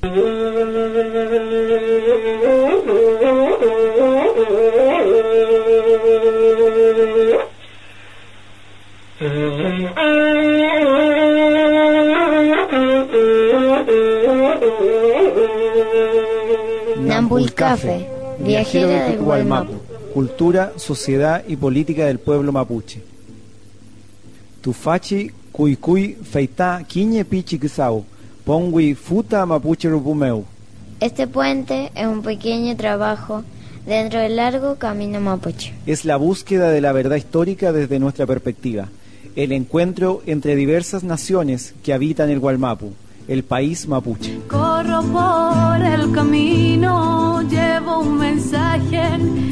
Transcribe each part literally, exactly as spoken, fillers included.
Nampulcafe, viajera del Gualmapu. Cultura, sociedad y política del pueblo mapuche. Tufachi, cuicuy, feitá, quiñe pichi quisau, pongui futa mapuche rupumeu. Este puente es un pequeño trabajo dentro del largo camino mapuche. Es la búsqueda de la verdad histórica desde nuestra perspectiva, el encuentro entre diversas naciones que habitan el Gualmapu, el país mapuche. Corro por el camino, llevo un mensaje,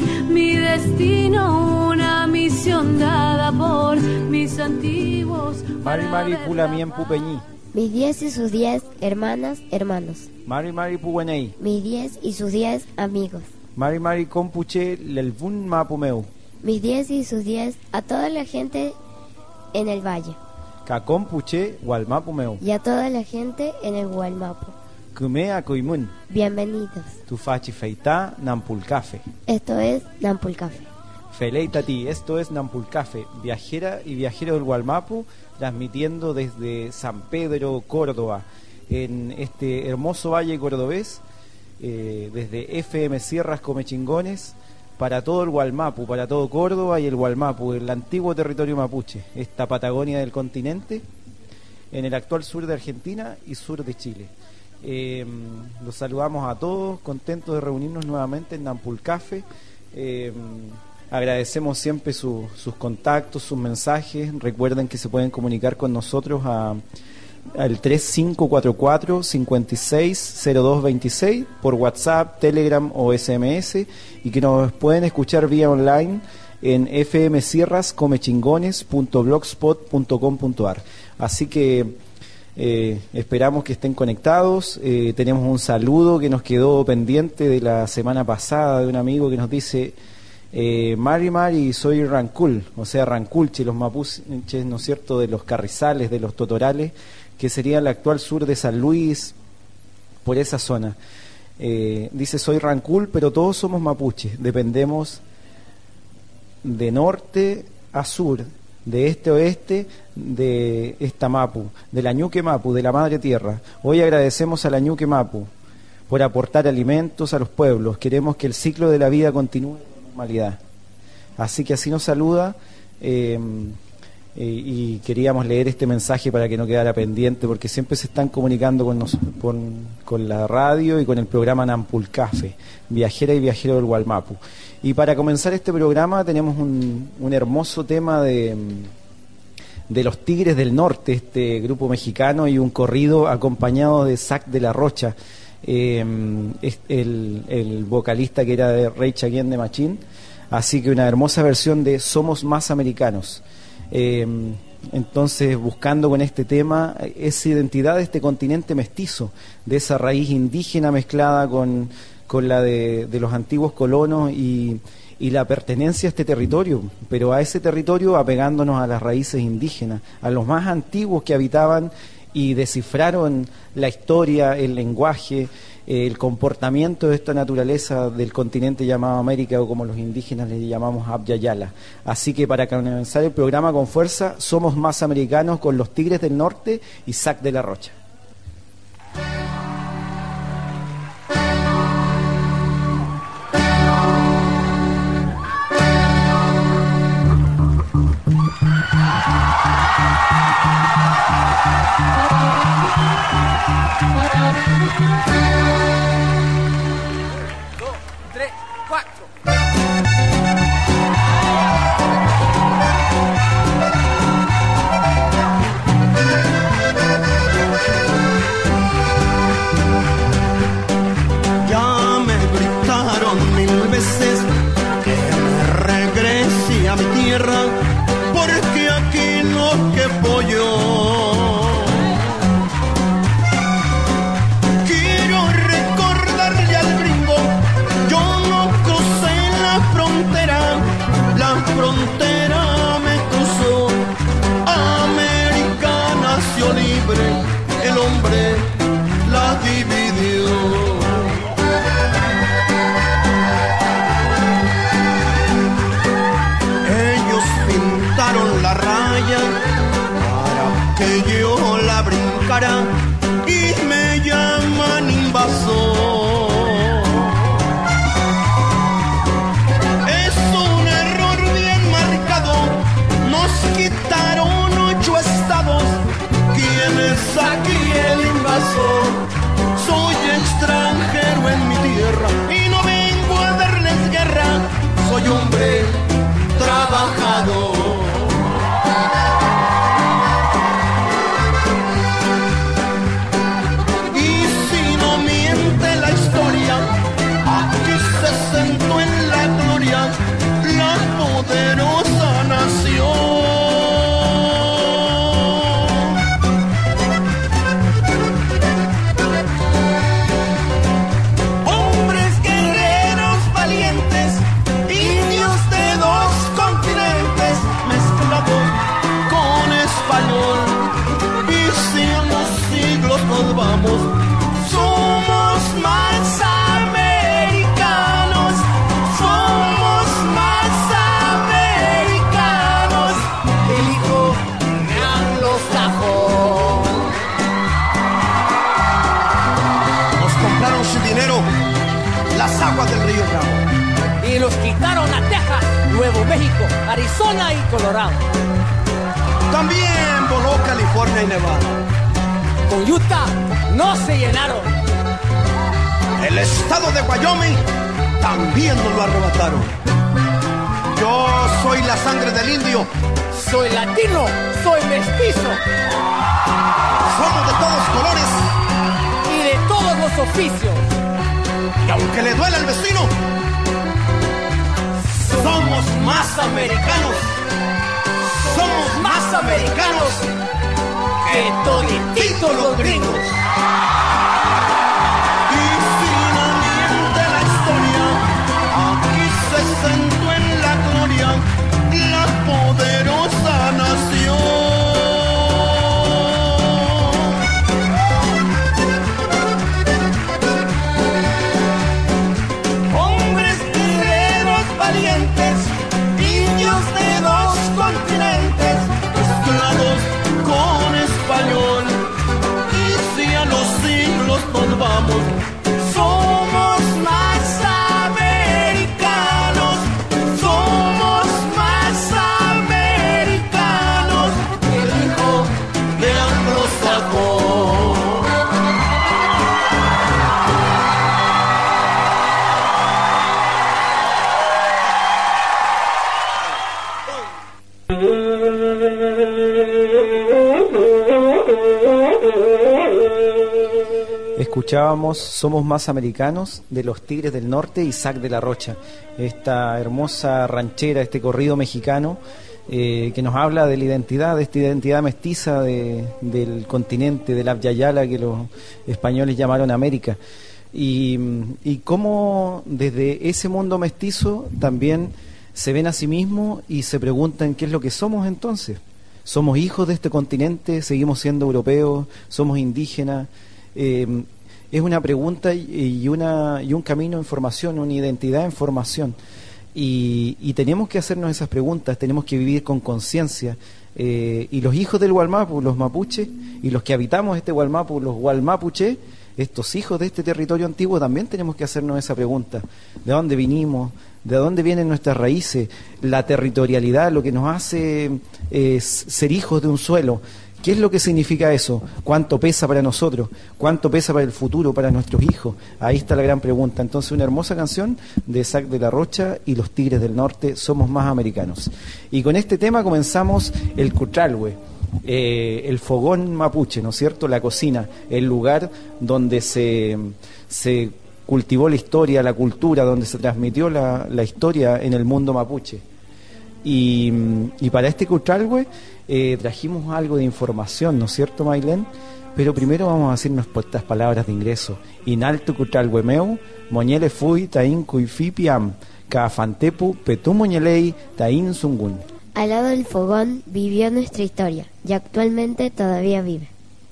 mi destino, una misión dada por mis antiguos. Mari Mari Pulamien Pupeñí. Mis diez y sus diez hermanas, hermanos. Mari Mari Puguanei. Mis diez y sus diez amigos. Mari Mari Compuche Lelvun Mapumeu. Mis diez y sus diez a toda la gente en el valle. Cacompuche Gualmapumeu. Y a toda la gente en el Gualmapu. Kumea Coimun. Bienvenidos. Tufachi Feitá Nampulcafe. Esto es Nampulcafe. Feleitati, esto es Nampulcafe, viajera y viajero del Gualmapu, transmitiendo desde San Pedro, Córdoba, en este hermoso valle cordobés, eh, desde F M Sierras Comechingones, para todo el Gualmapu, para todo Córdoba y el Gualmapu, el antiguo territorio mapuche, esta Patagonia del continente, en el actual sur de Argentina y sur de Chile. Eh, los saludamos a todos, contentos de reunirnos nuevamente en Nampulcafe. Eh, agradecemos siempre su, sus contactos, sus mensajes. Recuerden que se pueden comunicar con nosotros a al tres cinco cuatro cuatro, cinco seis cero dos dos seis por WhatsApp, Telegram o S M S, y que nos pueden escuchar vía online en f m sierras comechingones punto blogspot punto com punto a r. Así que eh, esperamos que estén conectados. Eh, tenemos un saludo que nos quedó pendiente de la semana pasada de un amigo que nos dice: eh, Mari Mari, soy Rancul, o sea Ranculche, los mapuches, ¿no es cierto?, de los Carrizales, de los Totorales, que sería el actual sur de San Luis, por esa zona. Eh, dice: soy Rancul, pero todos somos mapuches, dependemos de norte a sur, de este a oeste, de esta Mapu, de la Ñuque Mapu, de la Madre Tierra. Hoy agradecemos a la Ñuque Mapu por aportar alimentos a los pueblos. Queremos que el ciclo de la vida continúe con normalidad. Así que así nos saluda. Eh, y queríamos leer este mensaje para que no quedara pendiente, porque siempre se están comunicando con, nos, con, con la radio y con el programa Nampulcafe, viajera y viajero del Gualmapu. Y para comenzar este programa tenemos un, un hermoso tema de, de los Tigres del Norte, este grupo mexicano, y un corrido acompañado de Sac de la Rocha, eh, el, el vocalista que era de Rage Against the Machine. Así que una hermosa versión de Somos Más Americanos. Eh, entonces, buscando con este tema esa identidad de este continente mestizo, de esa raíz indígena mezclada con, con la de, de los antiguos colonos y, y la pertenencia a este territorio, pero a ese territorio apegándonos a las raíces indígenas, a los más antiguos que habitaban y descifraron la historia, el lenguaje, el comportamiento de esta naturaleza del continente llamado América, o como los indígenas le llamamos Abyayala. Así que para comenzar el programa con fuerza, Somos Más Americanos con los Tigres del Norte y Sac de la Rocha. Porque aquí no quepo yo. Quiero aguas del río Bravo. Y los quitaron a Texas, Nuevo México, Arizona y Colorado. También voló California y Nevada. Con Utah no se llenaron. El estado de Wyoming también nos lo arrebataron. Yo soy la sangre del indio. Soy latino, soy mestizo. Somos de todos colores y de todos los oficios. Y aunque le duela al vecino, somos más americanos. Somos más americanos que todititos los gringos. Y finalmente la historia aquí se sentó en la gloria la poderosa nación. Hombres guerreros valientes, indios de dos continentes, mezclados con español. Y si a los siglos nos vamos, somos más americanos, somos más americanos que el hijo de anglosajón. Escuchábamos Somos Más Americanos de los Tigres del Norte, Isaac de la Rocha, esta hermosa ranchera, este corrido mexicano eh, que nos habla de la identidad, de esta identidad mestiza de, del continente, del Abyayala que los españoles llamaron América. Y, y cómo desde ese mundo mestizo también se ven a sí mismos y se preguntan qué es lo que somos entonces. ¿Somos hijos de este continente? ¿Seguimos siendo europeos? ¿Somos indígenas? Eh, es una pregunta y, una, y un camino en formación, una identidad en formación. Y, y tenemos que hacernos esas preguntas, tenemos que vivir con conciencia. Eh, y los hijos del Gualmapu, los mapuches, y los que habitamos este Gualmapu, los gualmapuche, estos hijos de este territorio antiguo, también tenemos que hacernos esa pregunta. ¿De dónde vinimos? ¿De dónde vienen nuestras raíces? La territorialidad, lo que nos hace es ser hijos de un suelo. ¿Qué es lo que significa eso? ¿Cuánto pesa para nosotros? ¿Cuánto pesa para el futuro, para nuestros hijos? Ahí está la gran pregunta. Entonces, una hermosa canción de Isaac de la Rocha y los Tigres del Norte, Somos Más Americanos. Y con este tema comenzamos el Cutralhue, eh, el fogón mapuche, ¿no es cierto? La cocina, el lugar donde se, se cultivó la historia, la cultura, donde se transmitió la, la historia en el mundo mapuche. Y, y para este Cutralhue eh, trajimos algo de información, ¿no es cierto, Maylén? Pero primero vamos a decirnos estas palabras de ingreso. Inaltu Cutralhue meu, moñele fui, tain cuifi piam, caafantepu, petu moñelei, tain sungun. Al lado del fogón vivió nuestra historia y actualmente todavía vive.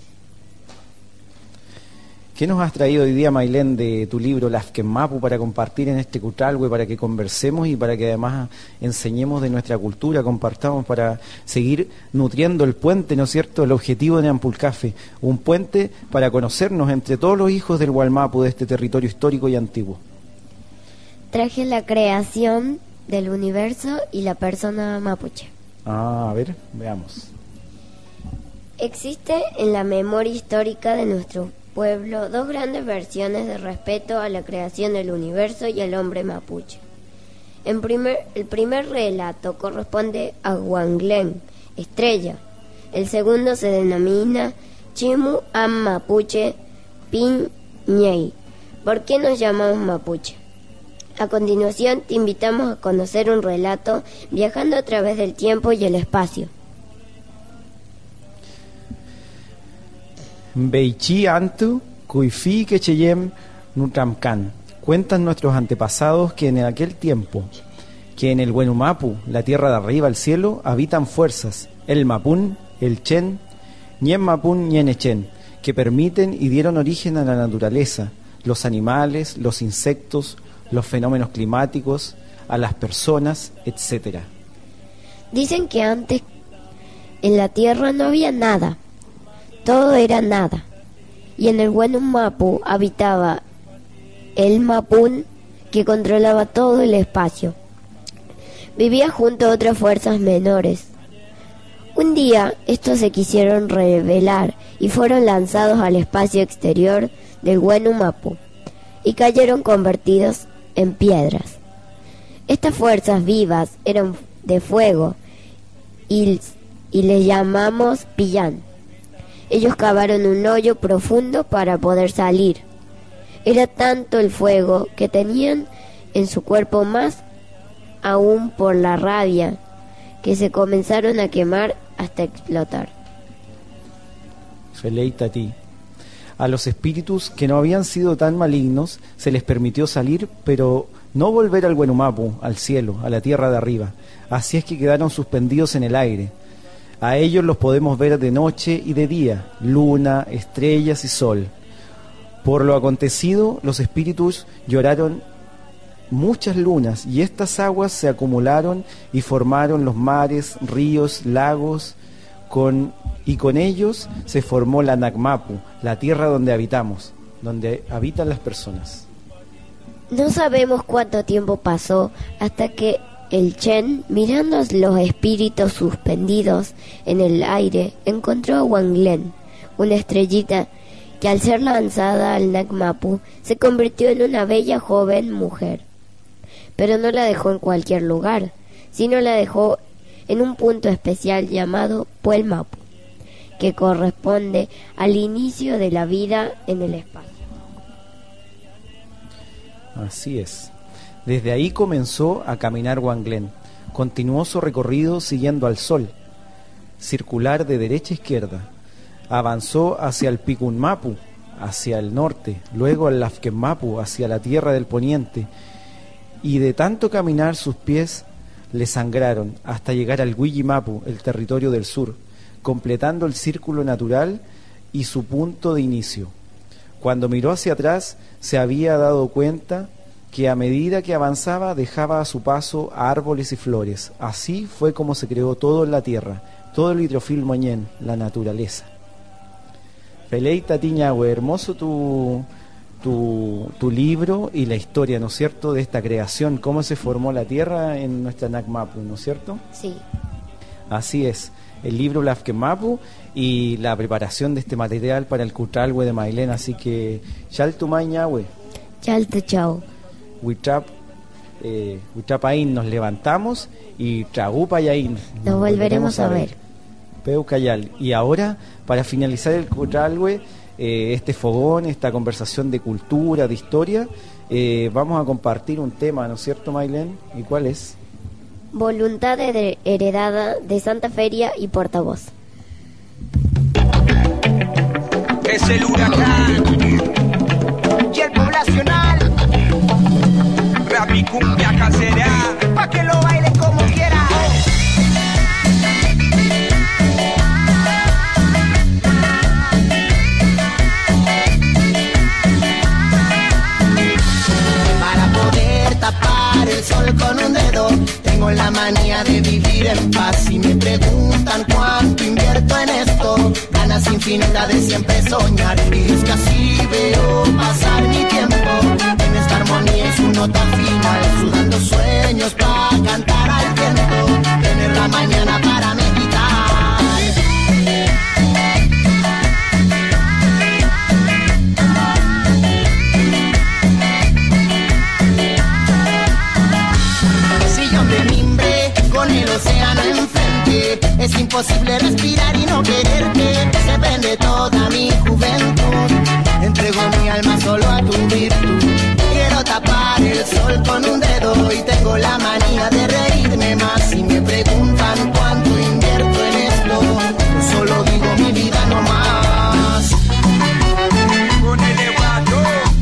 ¿Qué nos has traído hoy día, Maylén, de tu libro Lafkenmapu para compartir en este Cutralhue, para que conversemos y para que además enseñemos de nuestra cultura, compartamos para seguir nutriendo el puente, ¿no es cierto?, el objetivo de Nampulcafe, un puente para conocernos entre todos los hijos del Gualmapu, de este territorio histórico y antiguo. Traje la creación del universo y la persona mapuche. Ah, a ver, veamos. Existe en la memoria histórica de nuestro pueblo dos grandes versiones de respeto a la creación del universo y al hombre mapuche. En primer, el primer relato corresponde a Huanglén, estrella. El segundo se denomina Chimu Am Mapuche Pin Ñey. ¿Por qué nos llamamos mapuche? A continuación te invitamos a conocer un relato viajando a través del tiempo y el espacio. Beichi Antu, Kuifi Quecheyem Nutramkan. Cuentan nuestros antepasados que en aquel tiempo, que en el Huenumapu, la tierra de arriba, el cielo, habitan fuerzas, el Mapún, el Chen, Ñen Mapún, Ñen Echen, que permiten y dieron origen a la naturaleza, los animales, los insectos, los fenómenos climáticos, a las personas, etcétera. Dicen que antes en la tierra no había nada. Todo era nada, y en el Huenumapu habitaba el Mapún, que controlaba todo el espacio. Vivía junto a otras fuerzas menores. Un día, estos se quisieron rebelar y fueron lanzados al espacio exterior del Wenu Mapu y cayeron convertidos en piedras. Estas fuerzas vivas eran de fuego y, y les llamamos Pillán. Ellos cavaron un hoyo profundo para poder salir. Era tanto el fuego que tenían en su cuerpo, más aún por la rabia, que se comenzaron a quemar hasta explotar. Felei Tatí. A los espíritus que no habían sido tan malignos se les permitió salir, pero no volver al Wenu Mapu, al cielo, a la tierra de arriba. Así es que quedaron suspendidos en el aire. A ellos los podemos ver de noche y de día, luna, estrellas y sol. Por lo acontecido, los espíritus lloraron muchas lunas, y estas aguas se acumularon y formaron los mares, ríos, lagos, con, y con ellos se formó la Nacmapu, la tierra donde habitamos, donde habitan las personas. No sabemos cuánto tiempo pasó hasta que el Chen, mirando a los espíritus suspendidos en el aire, encontró a Wanglen, una estrellita que al ser lanzada al Nacmapu se convirtió en una bella joven mujer. Pero no la dejó en cualquier lugar, sino la dejó en un punto especial llamado Puel Mapu, que corresponde al inicio de la vida en el espacio. Así es. Desde ahí comenzó a caminar Wanglen. Continuó su recorrido siguiendo al sol, circular de derecha a izquierda. Avanzó hacia el Pikun Mapu, hacia el norte, luego al Lafken Mapu, hacia la tierra del poniente, y de tanto caminar sus pies le sangraron hasta llegar al Wiji Mapu, el territorio del sur, completando el círculo natural y su punto de inicio. Cuando miró hacia atrás, se había dado cuenta que a medida que avanzaba dejaba a su paso árboles y flores. Así fue como se creó todo en la tierra, todo el hidrofil moñén, la naturaleza. Felei Tatí Ñahue, hermoso tu, tu, tu libro y la historia, ¿no es cierto?, de esta creación, cómo se formó la tierra en nuestra Nacmapu, ¿no es cierto? Sí. Así es, el libro Lafken Mapu y la preparación de este material para el Cutralhue de Mailén. Así que, Chaltumay Ñahue. Chalta chao. Huitrap, eh, Huitrapaín, nos levantamos y Tragupayaín. Nos, nos volveremos a ver. Peucayal. Y ahora, para finalizar el Cutralhue, eh, este fogón, esta conversación de cultura, de historia, eh, vamos a compartir un tema, ¿no es cierto, Mailén? ¿Y cuál es? Voluntad heredada de Santa Feria y Portavoz. Es el huracán y el poblacional, rap y cumbia casera, pa' que lo baile como quiera. Para poder tapar el sol con un dedo, tengo la manía de vivir en paz. Si me preguntan cuánto invierto en esto, ganas infinitas de siempre soñar. Y es que así veo pasar mi tiempo, en esta armonía y su nota final, sudando sueños para cantar al viento, tener la mañana para meditar. Si yo me mimbre con el océano enfrente, es imposible respirar y no quererte. Se vende toda mi juventud, entrego mi alma solo a tu virtud. Quiero tapar el sol con un dedo y tengo la manía de reírme más. Si me preguntan cuánto invierto en esto, yo solo digo mi vida no más. Con el elevado,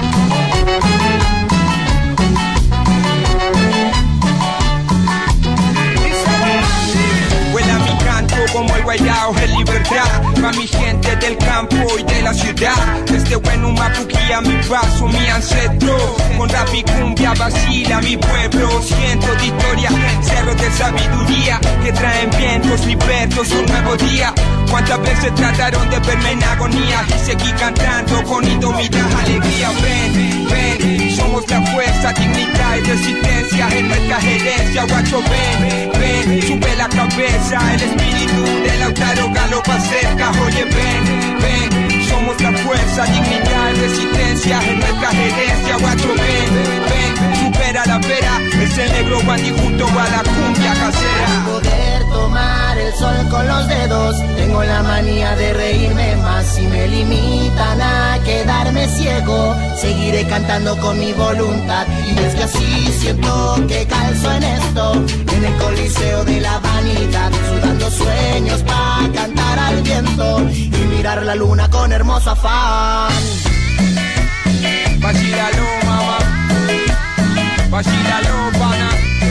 vuela mi canto como el guayao en libertad, pa' mi gente del campo y de la ciudad. Desde Wenu Mapu guía mi paso, mi ancestro, con rap y cumbia vacila mi pueblo. Siento de historia, cerros de sabiduría, que traen vientos libertos un nuevo día. Cuántas veces trataron de verme en agonía y seguí cantando con indomita alegría. Ven, ven, somos Somos la fuerza, dignidad y resistencia en nuestra gerencia. Guacho, ven, ven, sube la cabeza. El espíritu de Lautaro galopa cerca. Oye, ven, ven, somos la fuerza, dignidad y resistencia en nuestra gerencia. Guacho, ven, ven, supera la vera. Es el negro Wandy junto a la cumbia casera. Poder tomar el sol con los dedos. Tengo la manía de reírme más. Si me limitan a quedarme ciego, seguiré cantando con mi voluntad. Y es que así siento que calzo en esto, en el coliseo de la vanidad, sudando sueños pa' cantar al viento y mirar la luna con hermoso afán. Vacílalo, mamá, vacílalo, pana.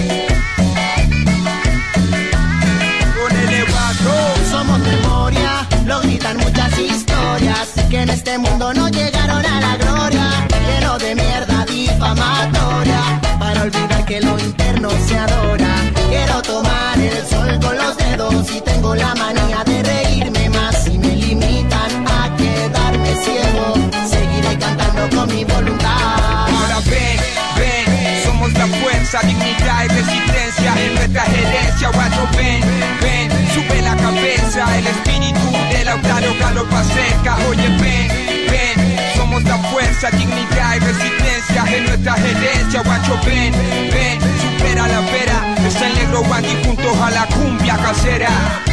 Con el evato somos memoria, lo gritan muchas historias, que en este mundo no llegaron a la gloria, lleno de mierda difamatoria, para olvidar que lo interno se adora. Quiero tomar el sol con los dedos y tengo la manía de reírme más. Si me limitan a quedarme ciego, seguiré cantando con mi voluntad. Ahora ven, ven, somos la fuerza, dignidad y resistencia en nuestra gerencia. Guacho, ven, ven, sube la cabeza. El espíritu de Lautaro galopa cerca. Oye, ven, ven, somos la fuerza, dignidad y resistencia en nuestra gerencia. Guacho, ven, ven, supera la vera. Es el negro Wandy junto a la cumbia casera.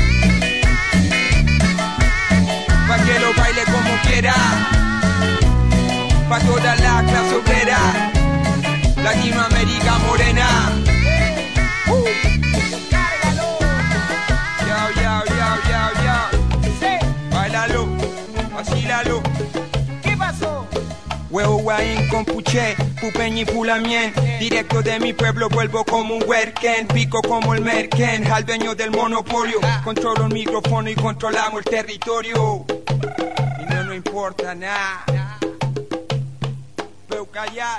Pa' que lo baile como quiera, pa' toda la clase obrera, Latinoamérica morena. Uh. Cárgalo. Yao, yao, yao, yao, yao. Sí. Bailalo, vacílalo. ¿Qué pasó? Huevo guaín con puché, pupeñi y pulamien. Directo de mi pueblo vuelvo como un huerquen. Pico como el merquen, al dueño del monopolio. Controlo el micrófono y controlamos el territorio. Y no nos importa nada. Veo callar.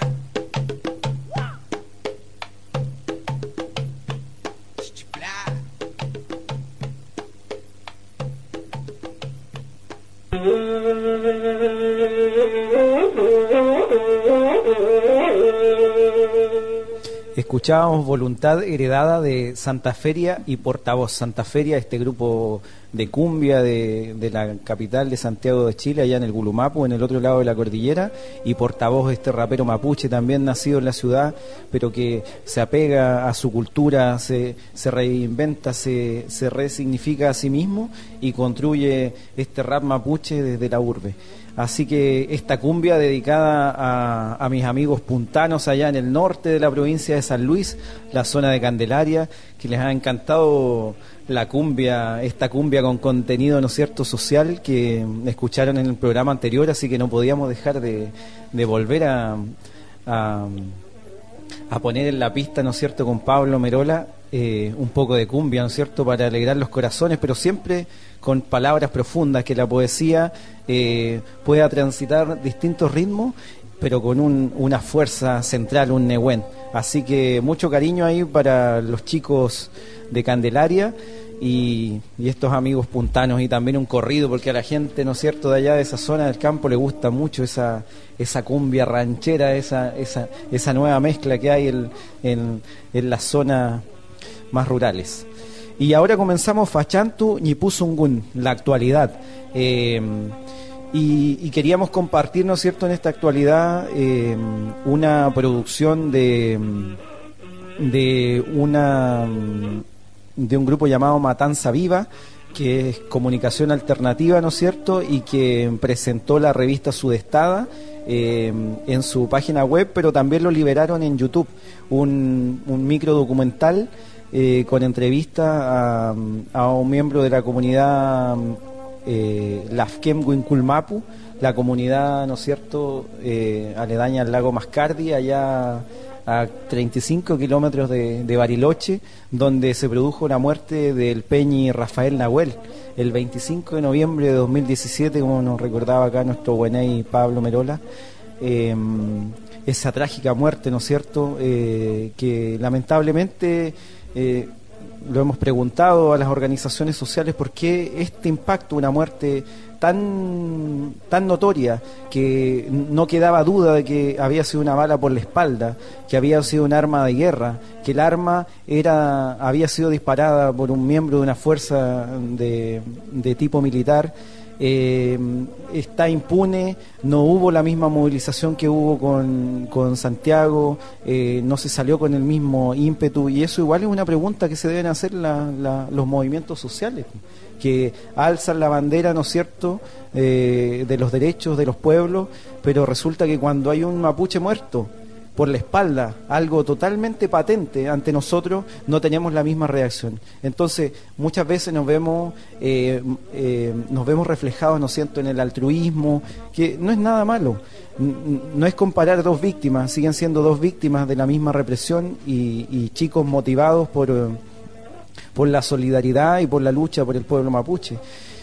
Escuchábamos Voluntad Heredada de Santa Feria y Portavoz. Santa Feria, este grupo de cumbia de, de la capital de Santiago de Chile, allá en el Gulumapu, en el otro lado de la cordillera, y Portavoz, este rapero mapuche, también nacido en la ciudad, pero que se apega a su cultura, se, se reinventa, se, se resignifica a sí mismo y construye este rap mapuche desde la urbe. Así que esta cumbia dedicada a, a mis amigos puntanos allá en el norte de la provincia de San Luis, la zona de Candelaria, que les ha encantado la cumbia, esta cumbia con contenido, ¿no es cierto?, social, que escucharon en el programa anterior, así que no podíamos dejar de, de volver a, a, a poner en la pista, ¿no es cierto?, con Pablo Merola, eh, un poco de cumbia, ¿no es cierto?, para alegrar los corazones, pero siempre con palabras profundas, que la poesía eh, pueda transitar distintos ritmos, pero con un, una fuerza central, un Nehuen. Así que mucho cariño ahí para los chicos de Candelaria y, y estos amigos puntanos, y también un corrido, porque a la gente, ¿no es cierto?, de allá de esa zona del campo le gusta mucho esa, esa cumbia ranchera, esa, esa, esa nueva mezcla que hay en, en, en las zonas más rurales. Y ahora comenzamos Fachantu Ñipuzungun, la actualidad. Eh, y, y queríamos compartir, ¿no es cierto?, en esta actualidad eh, una producción de, de, una, de un grupo llamado Matanza Viva, que es comunicación alternativa, ¿no es cierto?, y que presentó la revista Sudestada eh, en su página web, pero también lo liberaron en YouTube, un, un micro documental Eh, con entrevista a, a un miembro de la comunidad eh, Lafkem Huinculmapu, la comunidad, ¿no es cierto?, eh, aledaña al lago Mascardi, allá a treinta y cinco kilómetros de, de Bariloche, donde se produjo la muerte del Peñi Rafael Nahuel el veinticinco de noviembre de dos mil diecisiete, como nos recordaba acá nuestro bueney Pablo Merola. Eh, esa trágica muerte, ¿no es cierto?, eh, que lamentablemente Eh, lo hemos preguntado a las organizaciones sociales, por qué este impacto, una muerte tan, tan notoria que no quedaba duda de que había sido una bala por la espalda, que había sido un arma de guerra, que el arma era, había sido disparada por un miembro de una fuerza de, de tipo militar. Eh, está impune, no hubo la misma movilización que hubo con, con Santiago, eh, no se salió con el mismo ímpetu, y eso igual es una pregunta que se deben hacer la, la, los movimientos sociales, que alzan la bandera, ¿no es cierto?, eh, de los derechos de los pueblos, pero resulta que cuando hay un mapuche muerto por la espalda, algo totalmente patente ante nosotros, no tenemos la misma reacción. Entonces, muchas veces nos vemos eh, eh, nos vemos reflejados, ¿no es cierto?, en el altruismo, que no es nada malo. No es comparar dos víctimas, siguen siendo dos víctimas de la misma represión y, y chicos motivados por, por la solidaridad y por la lucha por el pueblo mapuche.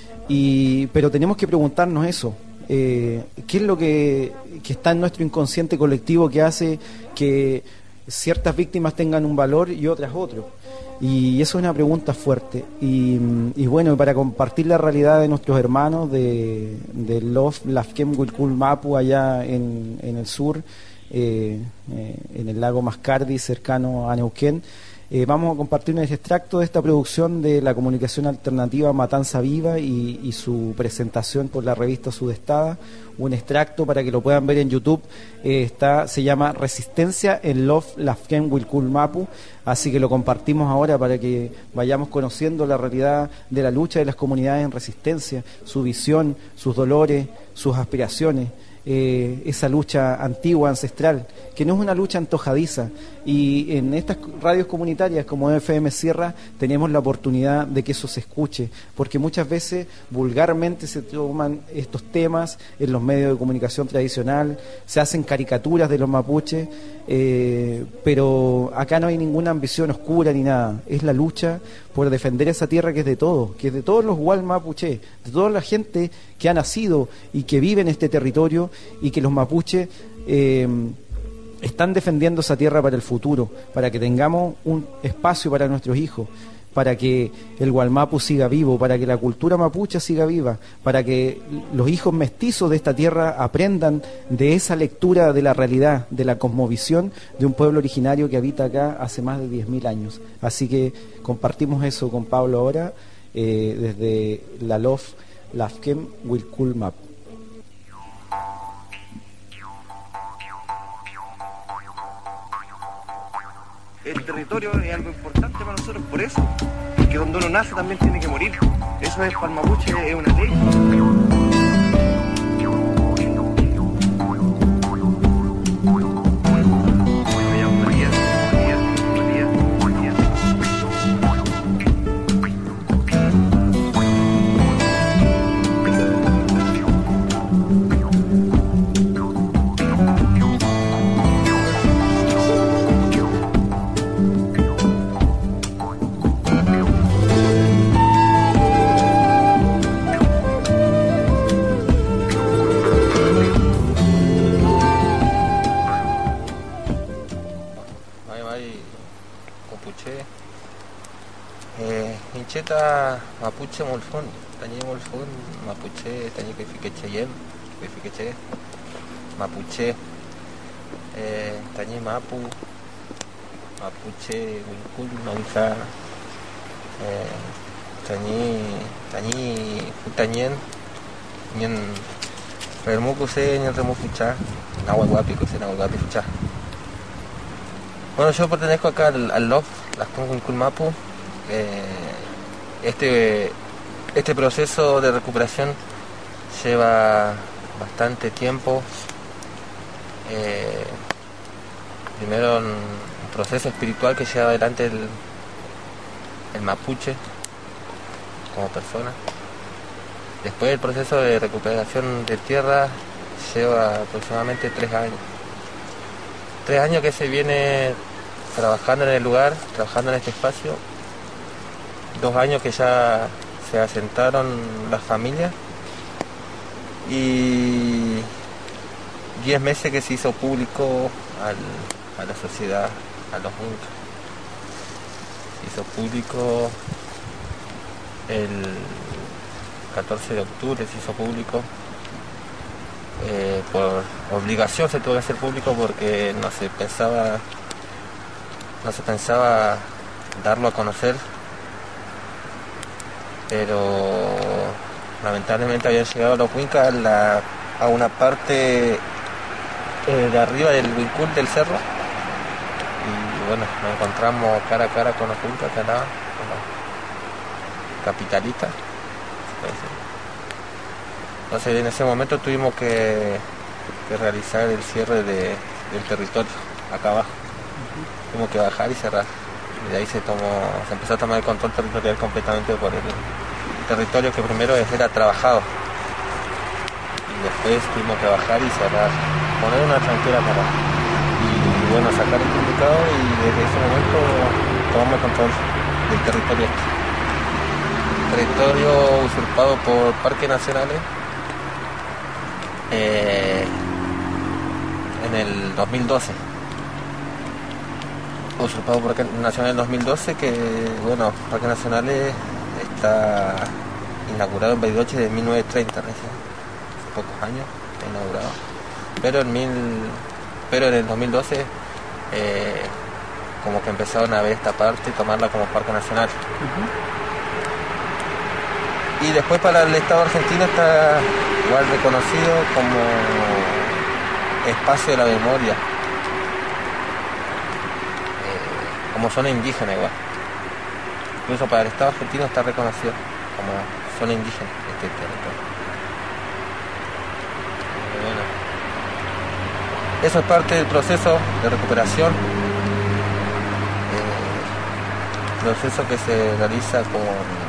Y, pero tenemos que preguntarnos eso. Eh, ¿Qué es lo que, que está en nuestro inconsciente colectivo que hace que ciertas víctimas tengan un valor y otras otro? Y eso es una pregunta fuerte. Y, y bueno, para compartir la realidad de nuestros hermanos de, de Lof, Lafkem, Huilcul, Mapu, allá en, en el sur, eh, eh, en el lago Mascardi, cercano a Neuquén, Eh, vamos a compartir un extracto de esta producción de la comunicación alternativa Matanza Viva y, y su presentación por la revista Sudestada. Un extracto para que lo puedan ver en YouTube. Eh, está, se llama Resistencia en Lof, Lafken, Huilcul, Mapu. Así que lo compartimos ahora para que vayamos conociendo la realidad de la lucha de las comunidades en resistencia, su visión, sus dolores, sus aspiraciones. Eh, esa lucha antigua, ancestral, que no es una lucha antojadiza, y en estas radios comunitarias como F M Sierra tenemos la oportunidad de que eso se escuche, porque muchas veces vulgarmente se toman estos temas en los medios de comunicación tradicional, se hacen caricaturas de los mapuches, eh, pero acá no hay ninguna ambición oscura ni nada, es la lucha por defender esa tierra que es de todos, que es de todos los Gual mapuche, de toda la gente que ha nacido y que vive en este territorio, y que los mapuches eh, están defendiendo esa tierra para el futuro, para que tengamos un espacio para nuestros hijos, para que el Gualmapu siga vivo, para que la cultura mapuche siga viva, para que los hijos mestizos de esta tierra aprendan de esa lectura de la realidad, de la cosmovisión de un pueblo originario que habita acá hace más de diez mil años. Así que compartimos eso con Pablo ahora, eh, desde la Lof, Lafkem, Huilcul, Mapu. El territorio es algo importante para nosotros, por eso, porque donde uno nace también tiene que morir. Eso es, para el mapuche, es una ley. Mapuche Molfón, Tañé Molfón, Mapuche, Tañé Kefiquecheyem, Kefiqueche, Mapuche, eh, Tañé Mapu, Mapuche, Huilcul, Mauza, eh, Tañé, Tañé, Futañén, Ñen, Remucuse, Ñen Remufucha, Nahuaguapi, Cuse, Nahuaguapi, Fucha. Bueno, yo pertenezco acá al, al Lof, las con Huilcul Mapu. Eh, Este, este proceso de recuperación lleva bastante tiempo. Eh, primero un proceso espiritual que lleva adelante el, el mapuche como persona. Después el proceso de recuperación de tierra lleva aproximadamente tres años. Tres años que se viene trabajando en el lugar, trabajando en este espacio. Dos años que ya se asentaron las familias y diez meses que se hizo público al, a la sociedad, a los muncas. Se hizo público el, catorce de octubre se hizo público. Eh, por obligación se tuvo que hacer público porque no se pensaba no se pensaba darlo a conocer, pero lamentablemente habían llegado los Huincas a, la, a una parte eh, de arriba del Huincul del cerro, y bueno, nos encontramos cara a cara con los Huincas, con los capitalistas. Entonces en ese momento tuvimos que, que realizar el cierre de, del territorio acá abajo. Uh-huh. Tuvimos que bajar y cerrar. Y de ahí se tomó, se empezó a tomar el control territorial completamente por el territorio que primero era trabajado. Y después tuvimos que bajar y cerrar, poner una tranquera para. Y bueno, sacar el comunicado, y desde ese momento tomamos el control del territorio. Territorio usurpado por parques nacionales. Eh, en el dos mil doce, usurpado por Parque Nacional en el dos mil doce, que bueno, Parque Nacionales está inaugurado en Bariloche de mil novecientos treinta, recién, hace pocos años está inaugurado, pero en, mil, pero en el dos mil doce eh, como que empezaron a ver esta parte y tomarla como Parque Nacional. Uh-huh. Y después para el Estado argentino está igual reconocido como espacio de la memoria, eh, como zona indígena igual. Incluso para el Estado argentino está reconocido como zona indígena este territorio. Bueno, eso es parte del proceso de recuperación, eh, proceso que se realiza con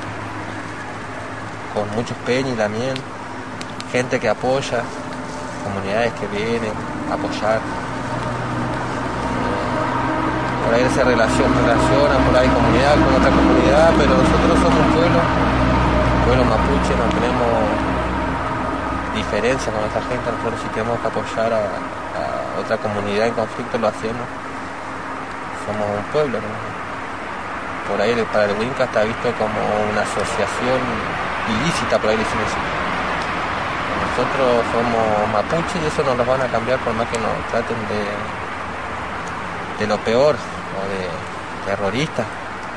con muchos peñas también, gente que apoya, comunidades que vienen a apoyar. Por ahí se relaciona, relaciona por ahí comunidad con otra comunidad, pero nosotros somos un pueblo, un pueblo mapuche, no tenemos diferencia con esta gente. Nosotros si tenemos que apoyar a, a otra comunidad en conflicto lo hacemos. Somos un pueblo, ¿no? Por ahí para el Huinca está visto como una asociación ilícita, por ahí decimos eso. Nosotros somos mapuches y eso nos lo van a cambiar por más que nos traten de de lo peor, o de terroristas,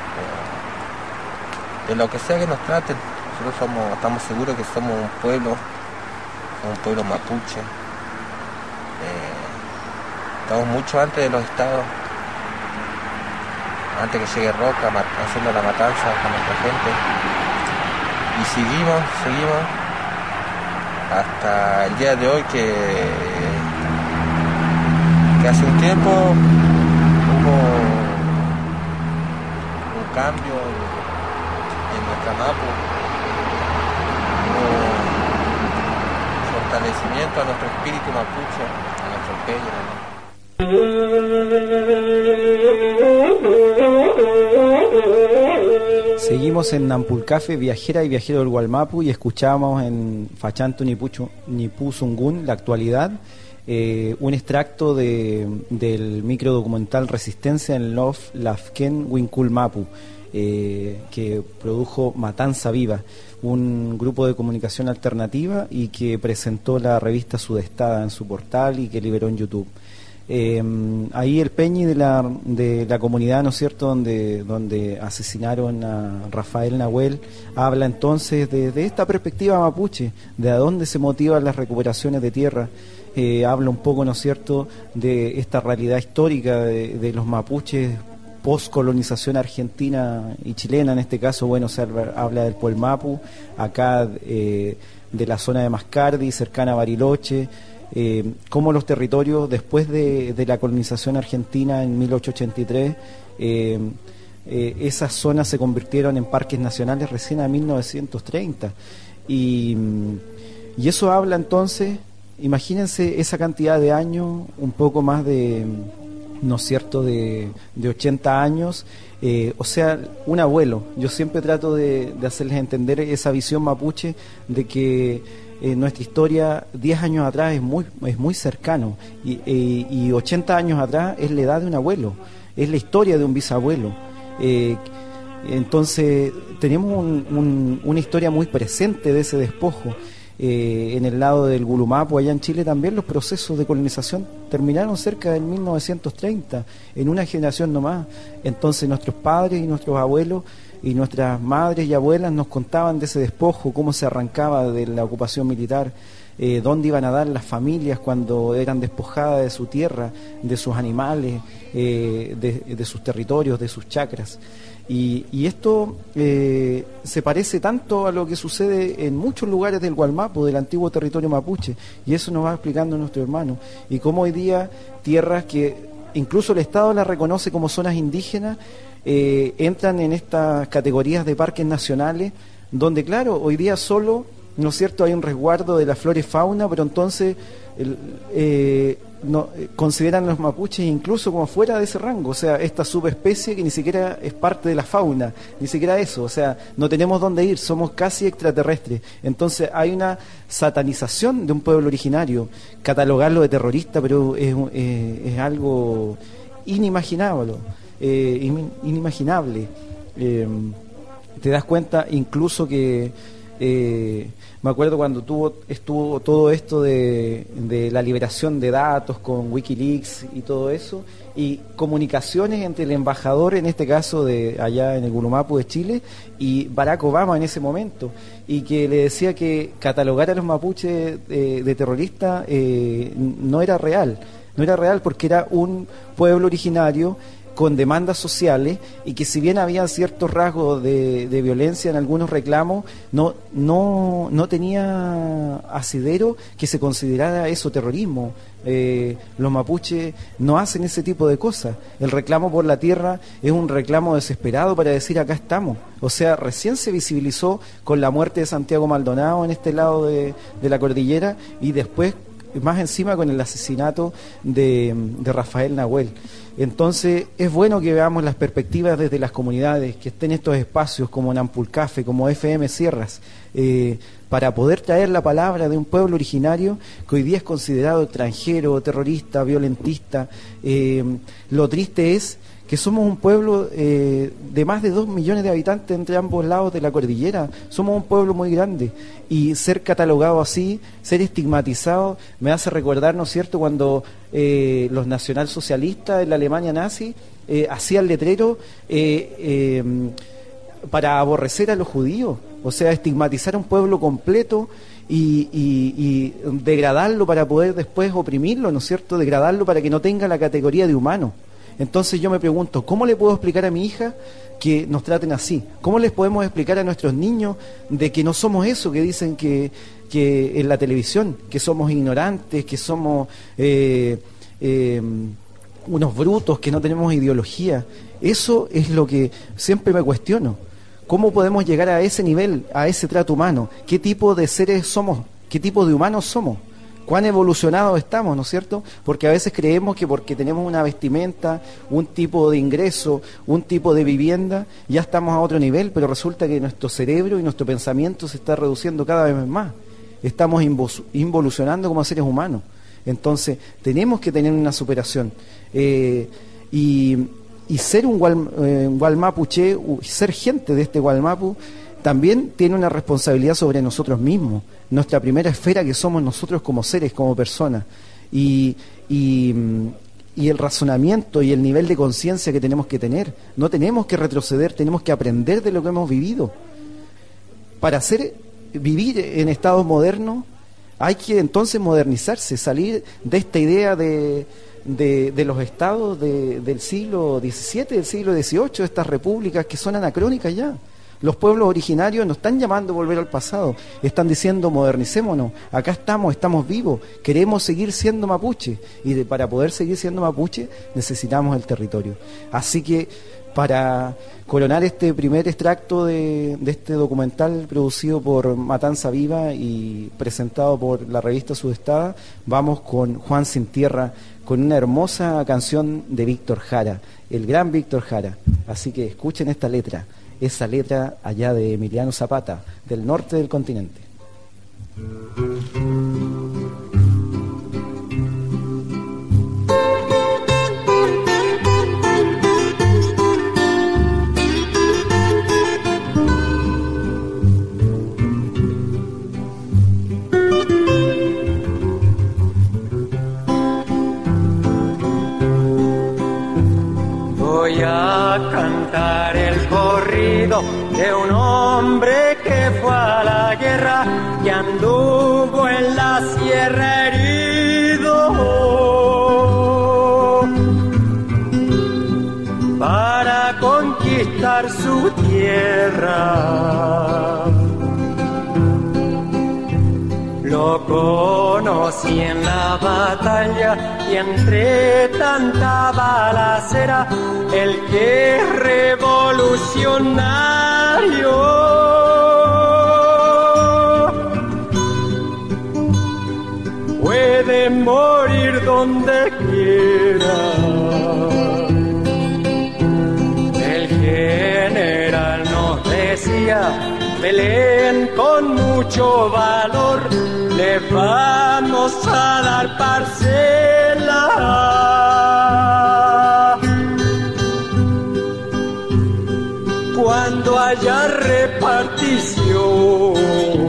o de lo que sea que nos traten. Nosotros somos, estamos seguros que somos un pueblo, un pueblo mapuche. Eh, estamos mucho antes de los estados, antes que llegue Roca, haciendo la matanza con nuestra gente. Y seguimos, seguimos hasta el día de hoy, que, que hace un tiempo hubo un cambio en nuestra Mapu, hubo fortalecimiento a nuestro espíritu mapuche, a nuestro peña. Seguimos en Nampulcafe, viajera y viajero del Gualmapu, y escuchamos en Fachantu Nipuchu, Nipuzungún, la actualidad, eh, un extracto de, del microdocumental Resistencia en Lof Lafken Winkul Mapu, eh, que produjo Matanza Viva, un grupo de comunicación alternativa y que presentó la revista Sudestada en su portal y que liberó en YouTube. Eh, ahí el Peñi de la, de la comunidad, ¿no es cierto?, donde, donde asesinaron a Rafael Nahuel, habla entonces de, de esta perspectiva mapuche, de a dónde se motivan las recuperaciones de tierra. Eh, habla un poco, ¿no es cierto?, de esta realidad histórica de, de los mapuches post-colonización argentina y chilena. En este caso, bueno, se habla, habla del Puelmapu, acá eh, de la zona de Mascardi, cercana a Bariloche. Eh, cómo los territorios después de, de la colonización argentina en mil ochocientos ochenta y tres, eh, eh, esas zonas se convirtieron en parques nacionales recién en mil novecientos treinta, y, y eso habla entonces, imagínense esa cantidad de años, un poco más de, ¿no es cierto?, de, de ochenta años, eh, o sea, un abuelo. Yo siempre trato de, de hacerles entender esa visión mapuche de que Eh, nuestra historia diez años atrás es muy es muy cercano, y, eh, y ochenta años atrás es la edad de un abuelo, es la historia de un bisabuelo. Eh, Entonces tenemos un, un, una historia muy presente de ese despojo. Eh, en el lado del Gulumapu, allá en Chile, también los procesos de colonización terminaron cerca del mil novecientos treinta, en una generación nomás. Entonces nuestros padres y nuestros abuelos y nuestras madres y abuelas nos contaban de ese despojo, cómo se arrancaba de la ocupación militar, eh, dónde iban a dar las familias cuando eran despojadas de su tierra, de sus animales, eh, de, de sus territorios, de sus chacras. Y, y esto eh, se parece tanto a lo que sucede en muchos lugares del Gualmapu, del antiguo territorio mapuche, y eso nos va explicando nuestro hermano. Y cómo hoy día tierras que incluso el Estado las reconoce como zonas indígenas, eh, entran en estas categorías de parques nacionales, donde claro, hoy día solo, ¿no es cierto?, hay un resguardo de la flora y fauna, pero entonces el, eh, no, eh, consideran a los mapuches incluso como fuera de ese rango, o sea, esta subespecie que ni siquiera es parte de la fauna, ni siquiera eso, o sea, no tenemos dónde ir, somos casi extraterrestres. Entonces hay una satanización de un pueblo originario, catalogarlo de terrorista, pero es, eh, es algo inimaginable, eh, in, inimaginable. Eh, te das cuenta incluso que eh, me acuerdo cuando tuvo, estuvo todo esto de, de la liberación de datos con Wikileaks y todo eso, y comunicaciones entre el embajador, en este caso de allá en el Gulumapu de Chile, y Barack Obama en ese momento, y que le decía que catalogar a los mapuches de, de terroristas eh, no era real, no era real porque era un pueblo originario con demandas sociales, y que si bien había ciertos rasgos de, de violencia en algunos reclamos, no, no, no tenía asidero que se considerara eso terrorismo. Eh, los mapuches no hacen ese tipo de cosas. El reclamo por la tierra es un reclamo desesperado para decir acá estamos. O sea, recién se visibilizó con la muerte de Santiago Maldonado en este lado de, de la cordillera, y después más encima con el asesinato de, de Rafael Nahuel. Entonces es bueno que veamos las perspectivas desde las comunidades, que estén estos espacios como Nampulcafe, como F M Sierras, eh, para poder traer la palabra de un pueblo originario que hoy día es considerado extranjero, terrorista, violentista. Eh, lo triste es que somos un pueblo eh, de más de dos millones de habitantes entre ambos lados de la cordillera. Somos un pueblo muy grande, y ser catalogado así, ser estigmatizado, me hace recordar, ¿no es cierto?, cuando eh, los nacionalsocialistas en la Alemania nazi eh, hacían letreros eh, eh, para aborrecer a los judíos, o sea, estigmatizar a un pueblo completo y, y, y degradarlo para poder después oprimirlo, ¿no es cierto?, degradarlo para que no tenga la categoría de humano. Entonces yo me pregunto, ¿cómo le puedo explicar a mi hija que nos traten así? ¿Cómo les podemos explicar a nuestros niños de que no somos eso que dicen que, que en la televisión, que somos ignorantes, que somos eh, eh, unos brutos, que no tenemos ideología? Eso es lo que siempre me cuestiono. ¿Cómo podemos llegar a ese nivel, a ese trato humano? ¿Qué tipo de seres somos? ¿Qué tipo de humanos somos? ¿Cuán evolucionados estamos, no es cierto? Porque a veces creemos que porque tenemos una vestimenta, un tipo de ingreso, un tipo de vivienda, ya estamos a otro nivel, pero resulta que nuestro cerebro y nuestro pensamiento se está reduciendo cada vez más. Estamos involucionando como seres humanos. Entonces, tenemos que tener una superación. Eh, y, y ser un, gual, eh, un gualmapuche, ser gente de este Gualmapu, también tiene una responsabilidad sobre nosotros mismos, nuestra primera esfera que somos nosotros como seres, como personas, y, y, y el razonamiento y el nivel de conciencia que tenemos que tener. No tenemos que retroceder, tenemos que aprender de lo que hemos vivido. Para hacer vivir en estados modernos hay que entonces modernizarse, salir de esta idea de, de, de los estados de, del siglo diecisiete, del siglo dieciocho, estas repúblicas que son anacrónicas ya. Los pueblos originarios no están llamando a volver al pasado, están diciendo modernicémonos, acá estamos, estamos vivos, queremos seguir siendo mapuche, y de, para poder seguir siendo mapuche necesitamos el territorio. Así que para coronar este primer extracto de, de este documental producido por Matanza Viva y presentado por la revista Sudestada, vamos con Juan Sin Tierra, con una hermosa canción de Víctor Jara, el gran Víctor Jara. Así que escuchen esta letra, esa letra allá de Emiliano Zapata, del norte del continente. voy a cantar el corrido de un hombre que fue a la guerra y anduvo en la sierra herido para conquistar su tierra. Lo conocí en la batalla y entre tanta balacera, el que es revolucionario puede morir donde quiera. El general nos decía: peleen con mucho valor, le vamos a dar parcela. Cuando haya repartición,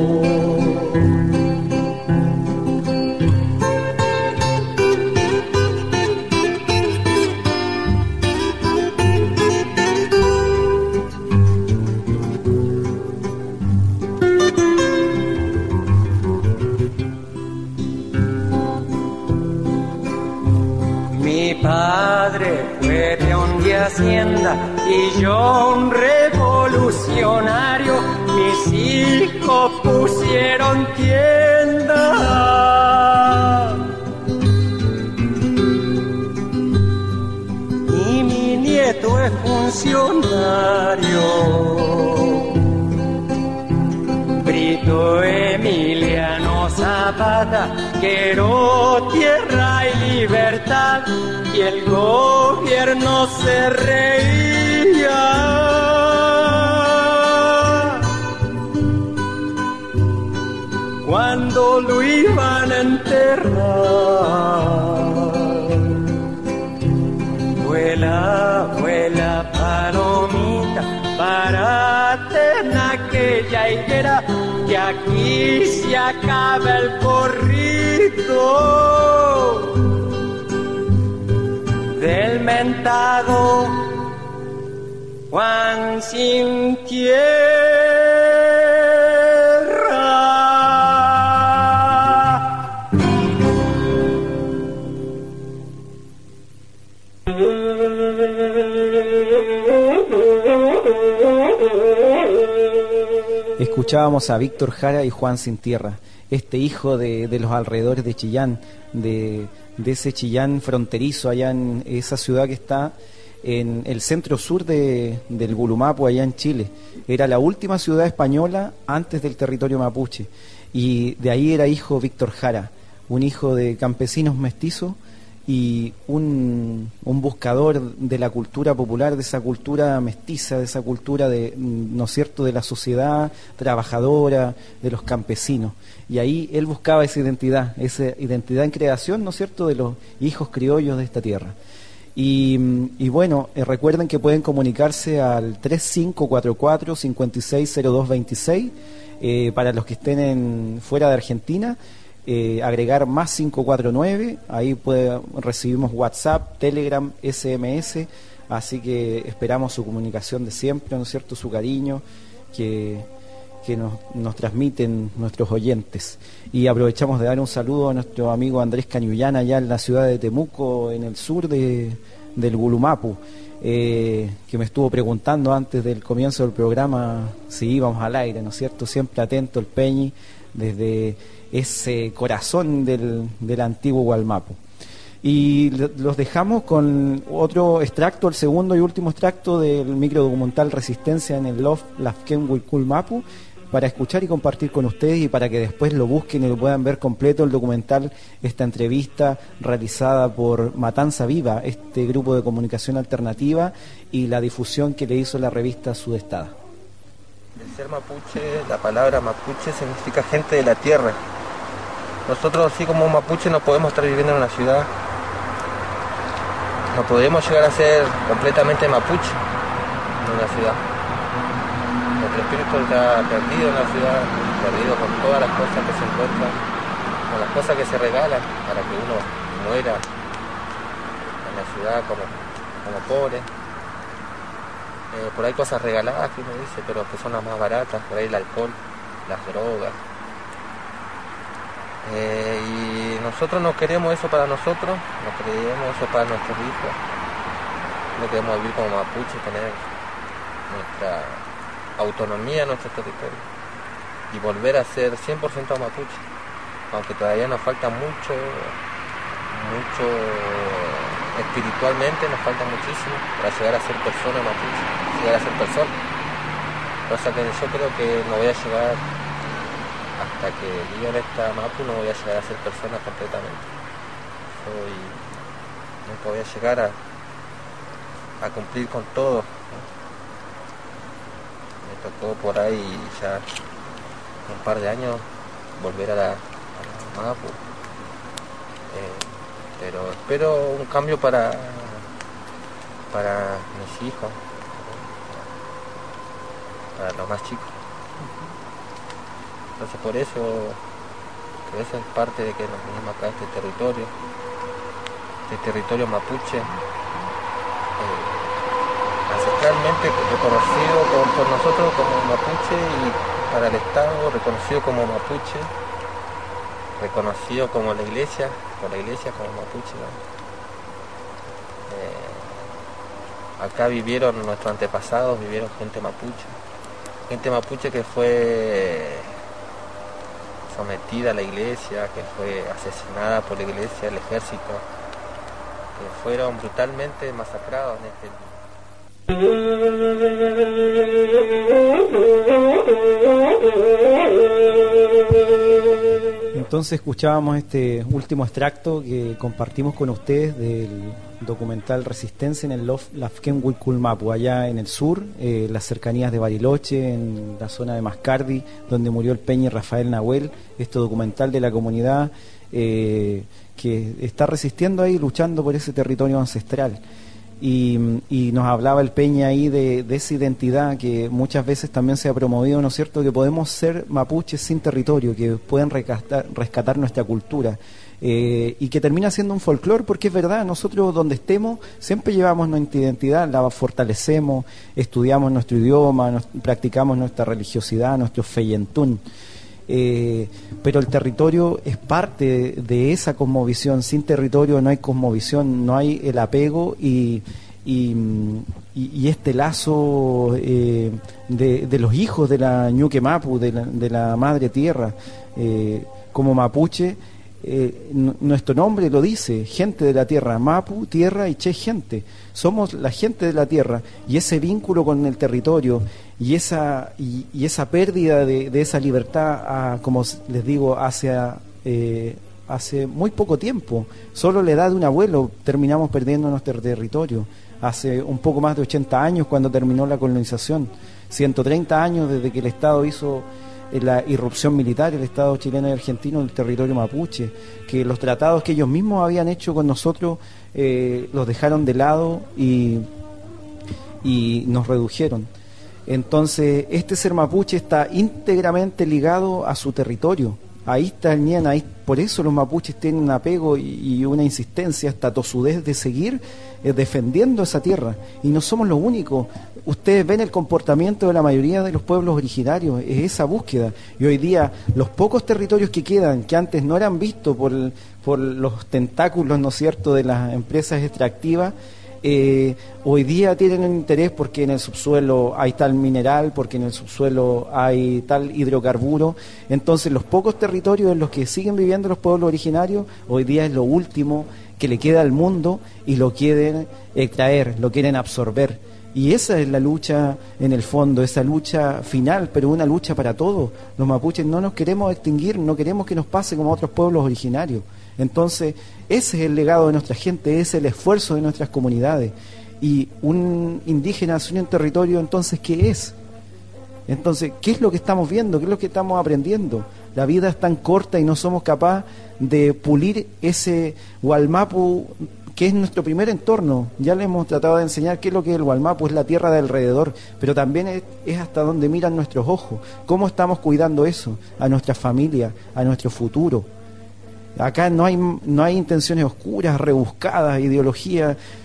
mi padre fue peón de hacienda y yo un revolucionario. Mis hijos pusieron tienda y mi nieto es funcionario. Brito Emiliano Zapata, quiero tierra y libertad, y el gobierno se reía cuando lo iban a enterrar. Vuela, vuela palomita para tener aquella higuera, que aquí se acaba el corrido del mentado Juan sin tierra. Escuchábamos a Víctor Jara y Juan Sin Tierra, este hijo de, de los alrededores de Chillán, de, de ese Chillán fronterizo allá en esa ciudad que está en el centro sur de, del Gulumapu, allá en Chile. Era la última ciudad española antes del territorio mapuche, y de ahí era hijo Víctor Jara, un hijo de campesinos mestizos y un, un buscador de la cultura popular, de esa cultura mestiza, de esa cultura de, ¿no es cierto?, de la sociedad trabajadora, de los campesinos. Y ahí él buscaba esa identidad, esa identidad en creación, ¿no es cierto?, de los hijos criollos de esta tierra. Y, y bueno, eh, recuerden que pueden comunicarse al tres cinco cuatro cuatro, cinco seis cero dos dos seis, eh, para los que estén en, fuera de Argentina. Eh, agregar más cinco cuatro nueve, ahí puede, recibimos WhatsApp, Telegram, S M S, así que esperamos su comunicación de siempre, ¿no es cierto?, su cariño que, que nos, nos transmiten nuestros oyentes. Y aprovechamos de dar un saludo a nuestro amigo Andrés Cañullana, allá en la ciudad de Temuco, en el sur de, del Gulumapu, eh, que me estuvo preguntando antes del comienzo del programa si íbamos al aire, ¿no es cierto?, siempre atento el Peñi desde ese corazón del, del antiguo Gualmapu. Y los dejamos con otro extracto, el segundo y último extracto del microdocumental Resistencia en el Lof Lafken Gulmapu, para escuchar y compartir con ustedes, y para que después lo busquen y lo puedan ver completo el documental, esta entrevista realizada por Matanza Viva, este grupo de comunicación alternativa, y la difusión que le hizo la revista Sudestada. El ser mapuche, la palabra mapuche significa gente de la tierra. Nosotros, así como mapuche, no podemos estar viviendo en una ciudad, no podemos llegar a ser completamente mapuche en una ciudad. Nuestro espíritu está perdido en la ciudad, perdido con todas las cosas que se encuentran, con las cosas que se regalan para que uno muera en la ciudad como, como pobre. Eh, por ahí cosas regaladas, que uno dice, pero que son las más baratas, por ahí el alcohol, las drogas. Eh, y nosotros no queremos eso para nosotros, no queremos eso para nuestros hijos. No queremos vivir como mapuche, tener nuestra autonomía en nuestro territorio y volver a ser cien por ciento mapuche, aunque todavía nos falta mucho, mucho espiritualmente, nos falta muchísimo para llegar a ser persona mapuche, llegar a ser persona. Cosa que yo creo que no voy a llegar, hasta que viva en esta Mapu, no voy a llegar a ser persona completamente. Soy, nunca voy a llegar a, a cumplir con todo, ¿no? Me tocó por ahí ya un par de años volver a la, a la Mapu. Eh, pero espero un cambio para, para mis hijos, para los más chicos. Entonces por eso, que eso es parte de que nos vinimos acá a este territorio, este territorio mapuche, eh, ancestralmente reconocido por, por nosotros como mapuche y para el Estado reconocido como mapuche, reconocido como la iglesia, por la iglesia como mapuche, ¿no? Eh, acá vivieron nuestros antepasados, vivieron gente mapuche, gente mapuche que fue sometida a la iglesia, que fue asesinada por la iglesia, el ejército, que fueron brutalmente masacrados en este lugar. Entonces escuchábamos este último extracto que compartimos con ustedes del documental Resistencia en el Lafken Huicul-Mapu, allá en el sur, eh, las cercanías de Bariloche, en la zona de Mascardi, donde murió el Peñi Rafael Nahuel. Este documental de la comunidad eh, que está resistiendo ahí, luchando por ese territorio ancestral. Y, y nos hablaba el Peña ahí de, de esa identidad que muchas veces también se ha promovido, ¿no es cierto?, que podemos ser mapuches sin territorio, que pueden rescatar, rescatar nuestra cultura, eh, y que termina siendo un folclore, porque es verdad, nosotros donde estemos siempre llevamos nuestra identidad, la fortalecemos, estudiamos nuestro idioma, nos, practicamos nuestra religiosidad, nuestro feyentún. Eh, pero el territorio es parte de, de esa cosmovisión. Sin territorio no hay cosmovisión, no hay el apego y, y, y, y este lazo eh, de, de los hijos de la Ñuque Mapu, de la, de la madre tierra, eh, como mapuche. Eh, n- nuestro nombre lo dice, gente de la tierra, Mapu, tierra, y Che, gente. Somos la gente de la tierra, y ese vínculo con el territorio y esa y, y esa pérdida de, de esa libertad, a, como les digo, hacia eh, hace muy poco tiempo, solo la edad de un abuelo terminamos perdiendo nuestro territorio. Hace un poco más de ochenta años, cuando terminó la colonización, ciento treinta años desde que el Estado hizo la irrupción militar, el Estado chileno y argentino, del territorio mapuche, que los tratados que ellos mismos habían hecho con nosotros eh, los dejaron de lado y, y nos redujeron. Entonces este ser mapuche está íntegramente ligado a su territorio. Ahí está el ñen, ahí, por eso los mapuches tienen un apego y, y una insistencia hasta tosudez de seguir eh, defendiendo esa tierra. Y no somos los únicos. Ustedes ven el comportamiento de la mayoría de los pueblos originarios, es esa búsqueda. Y hoy día los pocos territorios que quedan, que antes no eran vistos por, por los tentáculos, ¿no es cierto?, de las empresas extractivas, Eh, hoy día tienen un interés porque en el subsuelo hay tal mineral, porque en el subsuelo hay tal hidrocarburo. Entonces los pocos territorios en los que siguen viviendo los pueblos originarios, hoy día es lo último que le queda al mundo y lo quieren extraer, lo quieren absorber. Y esa es la lucha en el fondo, esa lucha final, pero una lucha para todos. Los mapuches no nos queremos extinguir, no queremos que nos pase como a otros pueblos originarios. Entonces, ese es el legado de nuestra gente, ese es el esfuerzo de nuestras comunidades. Y un indígena sin un territorio, entonces, ¿qué es? Entonces, ¿qué es lo que estamos viendo? ¿Qué es lo que estamos aprendiendo? La vida es tan corta y no somos capaces de pulir ese Gualmapu, que es nuestro primer entorno. Ya le hemos tratado de enseñar qué es lo que es el Gualmapu, es la tierra de alrededor, pero también es, es hasta donde miran nuestros ojos. ¿Cómo estamos cuidando eso? A nuestra familia, a nuestro futuro. Acá no hay no hay intenciones oscuras, rebuscadas, ideologías.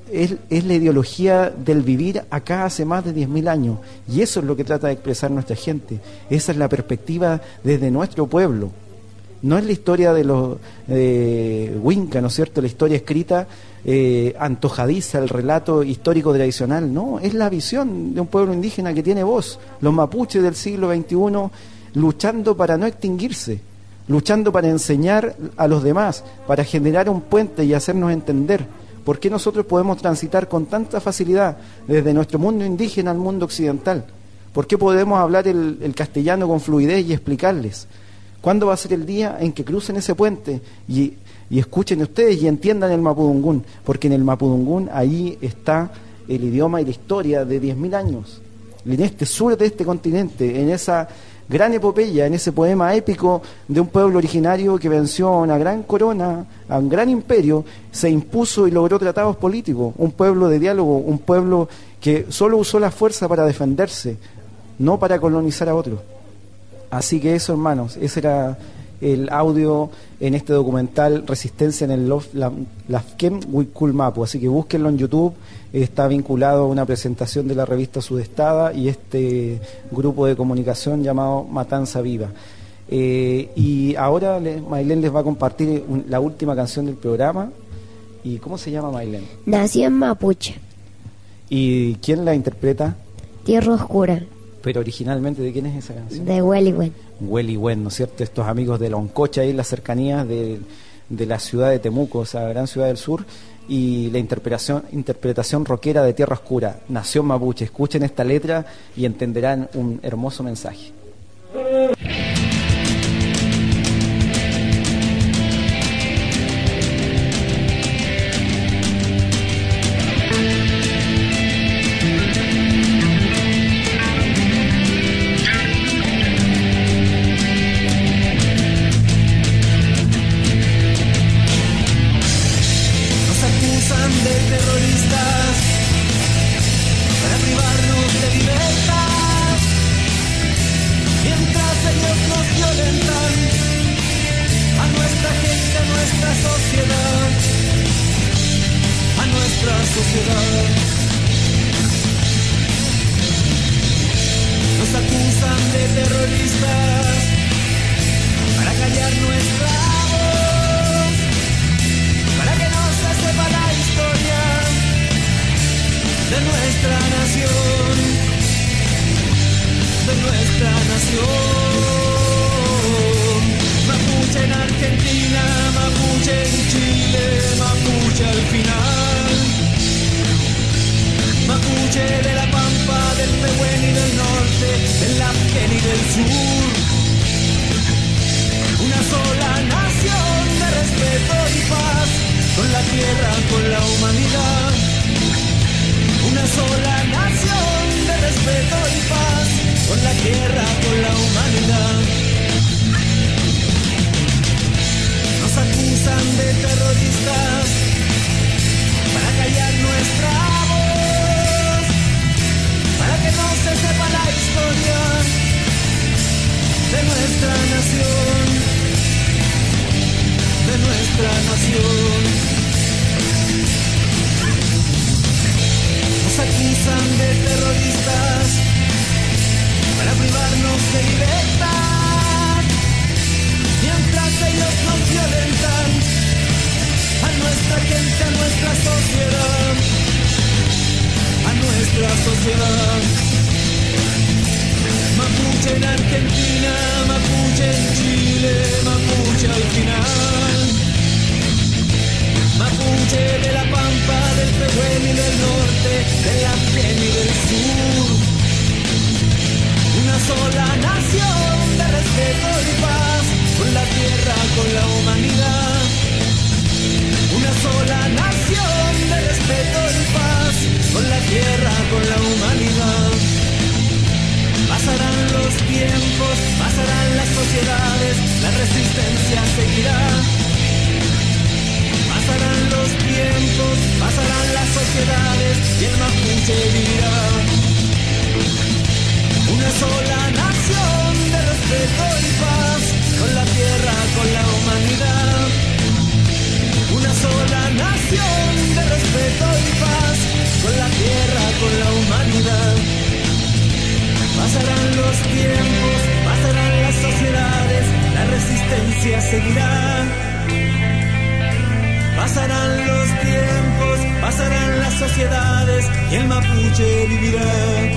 es, es la ideología del vivir acá hace más de diez mil años, y eso es lo que trata de expresar nuestra gente. Esa es la perspectiva desde nuestro pueblo. No es la historia de los eh, Winca, ¿no es cierto?, la historia escrita eh, antojadiza, el relato histórico tradicional. No, es la visión de un pueblo indígena que tiene voz, los mapuches del siglo veintiuno, luchando para no extinguirse, luchando para enseñar a los demás, para generar un puente y hacernos entender. ¿Por qué nosotros podemos transitar con tanta facilidad desde nuestro mundo indígena al mundo occidental? ¿Por qué podemos hablar el, el castellano con fluidez y explicarles? ¿Cuándo va a ser el día en que crucen ese puente y, y escuchen ustedes y entiendan el mapudungún? Porque en el mapudungún ahí está el idioma y la historia de diez mil años. En este sur de este continente, en esa gran epopeya, en ese poema épico de un pueblo originario que venció a una gran corona, a un gran imperio, se impuso y logró tratados políticos. Un pueblo de diálogo, un pueblo que solo usó la fuerza para defenderse, no para colonizar a otros. Así que eso, hermanos, ese era el audio en este documental Resistencia en el Lafken Huicul Mapu. Así que búsquenlo en YouTube, está vinculado a una presentación de la revista Sudestada y este grupo de comunicación llamado Matanza Viva. Eh, y ahora Maylén les va a compartir un, la última canción del programa. ¿Y cómo se llama, Maylén? Nací en Mapuche. ¿Y quién la interpreta? Tierra Oscura. Pero originalmente, ¿de quién es esa canción? De Hueliwen. Hueliwen, ¿no es cierto? Estos amigos de Loncocha, ahí en las cercanías de, de la ciudad de Temuco, esa gran ciudad del sur, y la interpretación, interpretación rockera de Tierra Oscura, Nación Mapuche. Escuchen esta letra y entenderán un hermoso mensaje. Una sola nación de respeto y paz. mapuche seguirá. Pasarán los tiempos, pasarán las sociedades y el mapuche vivirá.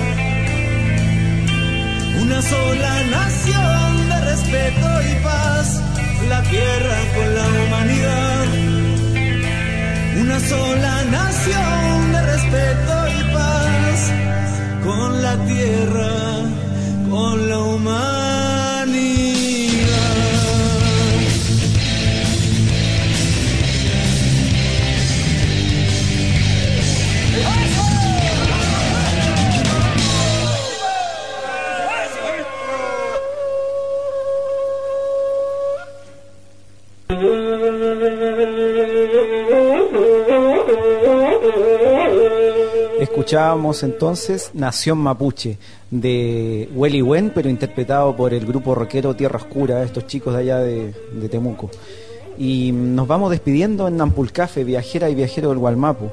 Una sola nación de respeto y paz, la tierra con la humanidad. Una sola nación de respeto y paz, con la tierra, con la humanidad. Escuchábamos entonces Nación Mapuche de Hueli Wen, pero interpretado por el grupo rockero Tierra Oscura, estos chicos de allá de, de Temuco. Y nos vamos despidiendo en Nampulcafe, viajera y viajero del Gualmapu.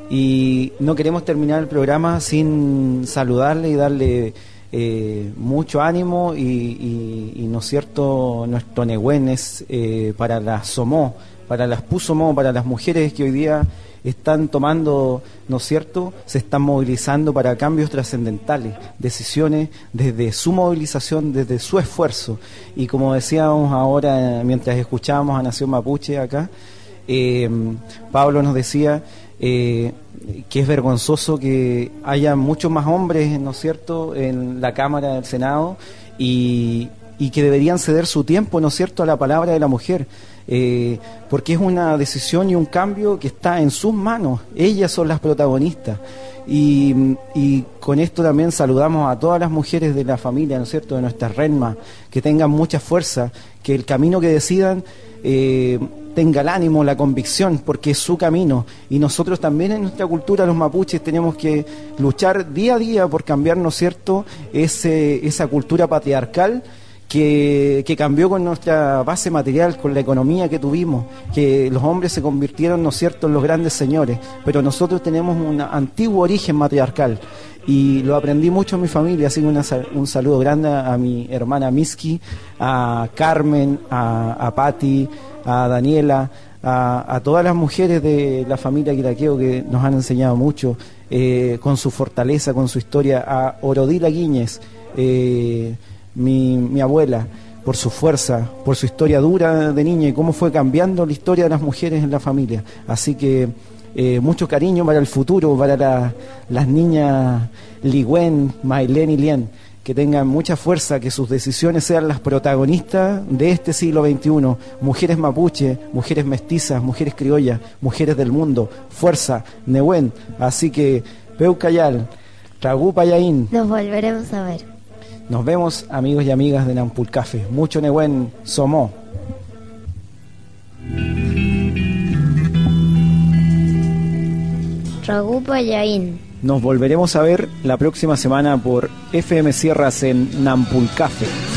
Y no queremos terminar el programa sin saludarle y darle eh, mucho ánimo y, y, y, ¿no es cierto?, nuestro Nehuen es eh, para las Somó, para las Pusomó, para las mujeres que hoy día están tomando, ¿no es cierto?, se están movilizando para cambios trascendentales, decisiones desde su movilización, desde su esfuerzo. Y como decíamos ahora, mientras escuchábamos a Nación Mapuche acá, eh, Pablo nos decía eh, que es vergonzoso que haya muchos más hombres, ¿no es cierto?, en la Cámara del Senado y, y que deberían ceder su tiempo, ¿no es cierto?, a la palabra de la mujer. Eh, porque es una decisión y un cambio que está en sus manos. Ellas son las protagonistas y, y con esto también saludamos a todas las mujeres de la familia, ¿no es cierto?, de nuestras renmas, que tengan mucha fuerza, que el camino que decidan eh, tenga el ánimo, la convicción, porque es su camino. Y nosotros también en nuestra cultura, los mapuches, tenemos que luchar día a día por cambiar, ¿no es cierto?, ese, esa cultura patriarcal Que, que cambió con nuestra base material, con la economía que tuvimos, que los hombres se convirtieron, ¿no es cierto?, en los grandes señores, pero nosotros tenemos un antiguo origen matriarcal y lo aprendí mucho en mi familia, así que una, un saludo grande a mi hermana Miski, a Carmen, a, a Patti, a Daniela, a, a todas las mujeres de la familia Quiraqueo que nos han enseñado mucho eh, con su fortaleza, con su historia, a Orodila Guíñez, eh, Mi, mi abuela, por su fuerza, por su historia dura de niña y cómo fue cambiando la historia de las mujeres en la familia. Así que eh, mucho cariño para el futuro, para la, las niñas Ligüen, Mailén y Lien, que tengan mucha fuerza, que sus decisiones sean las protagonistas de este siglo veintiuno. Mujeres mapuche, mujeres mestizas, mujeres criollas, mujeres del mundo, fuerza, Nehuen. Así que Peucayal, Ragú Payaín. Nos volveremos a ver. Nos vemos, amigos y amigas de Nampulcafe. Mucho Nehuen, Somó. Ragú Payaín. Nos volveremos a ver la próxima semana por F M Sierras en Nampulcafe.